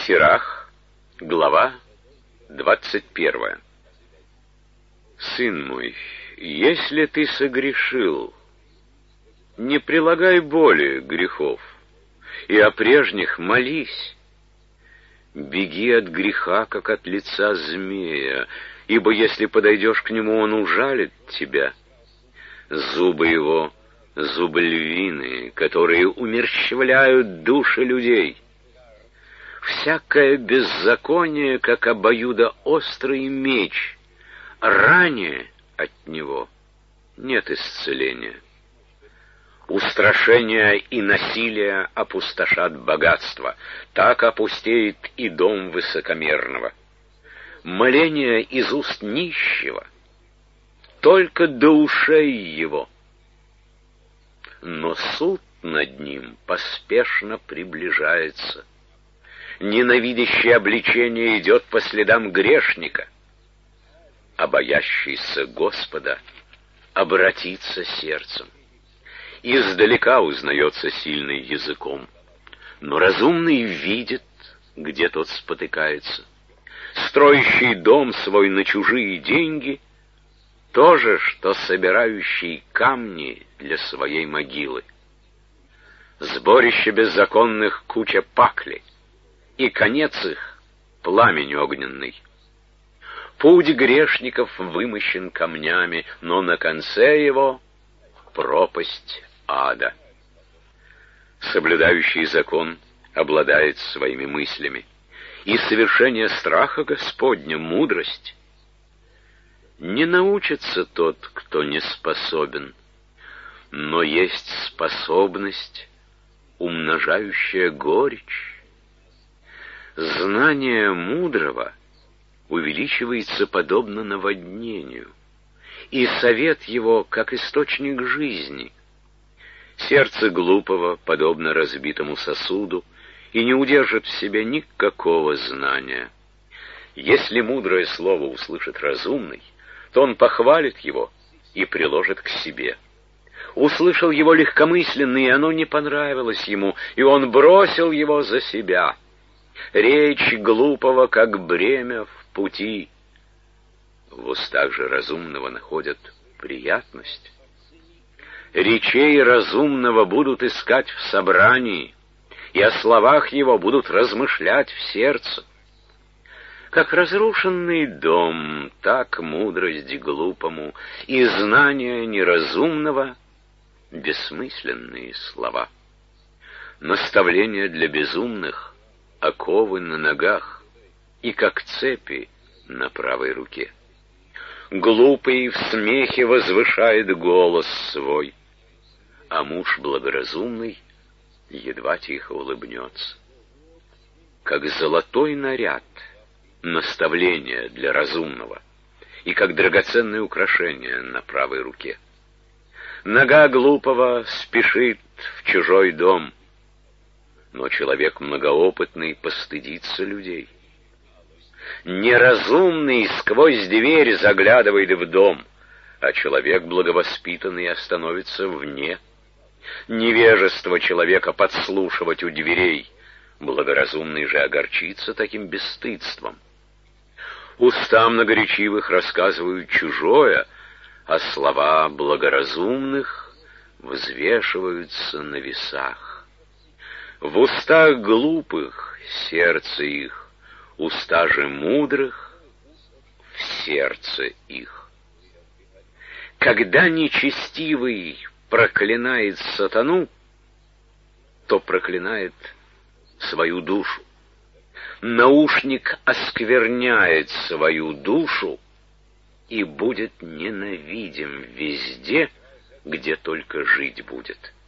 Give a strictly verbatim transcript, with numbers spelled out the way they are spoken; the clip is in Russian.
Сирах, глава двадцать первая. Сын мой, если ты согрешил, не прилагай более грехов, и о прежних молись. Беги от греха, как от лица змея, ибо если подойдешь к нему, он ужалит тебя. Зубы его — зубы львиные, которые умерщвляют души людей. Всякое беззаконие, как обоюдоострый меч, ранее от него нет исцеления. Устрашение и насилие опустошат богатство, так опустеет и дом высокомерного. Моление из уст нищего только до ушей его, но суд над ним поспешно приближается. Ненавидящее обличение идет по следам грешника, а боящийся Господа обратится сердцем. Издалека узнается сильный языком, но разумный видит, где тот спотыкается. Строящий дом свой на чужие деньги — то же, что собирающий камни для своей могилы. Сборище беззаконных — куча пакли, и конец их — пламень огненный. Путь грешников вымощен камнями, но на конце его — пропасть ада. Соблюдающий закон обладает своими мыслями, и совершение страха Господня — мудрость. Не научится тот, кто не способен, но есть способность, умножающая горечь. Знание мудрого увеличивается подобно наводнению, и совет его как источник жизни. Сердце глупого подобно разбитому сосуду и не удержит в себе никакого знания. Если мудрое слово услышит разумный, то он похвалит его и приложит к себе. Услышал его легкомысленный, и оно не понравилось ему, и он бросил его за себя. Речь глупого, как бремя в пути. В устах же разумного находят приятность. Речей разумного будут искать в собрании, и о словах его будут размышлять в сердце. Как разрушенный дом, так мудрость глупому, и знание неразумного — бессмысленные слова. Наставление для безумных — оковы на ногах, и как цепи на правой руке. Глупый в смехе возвышает голос свой, а муж благоразумный едва тихо улыбнется. Как золотой наряд — наставление для разумного, и как драгоценное украшение на правой руке. Нога глупого спешит в чужой дом, но человек многоопытный постыдится людей. Неразумный сквозь дверь заглядывает в дом, а человек благовоспитанный остановится вне. Невежество человека подслушивать у дверей, благоразумный же огорчится таким бесстыдством. Уста многоречивых рассказывают чужое, а слова благоразумных взвешиваются на весах. В устах глупых сердце их, уста же мудрых в сердце их. Когда нечестивый проклинает сатану, то проклинает свою душу. Наушник оскверняет свою душу и будет ненавидим везде, где только жить будет.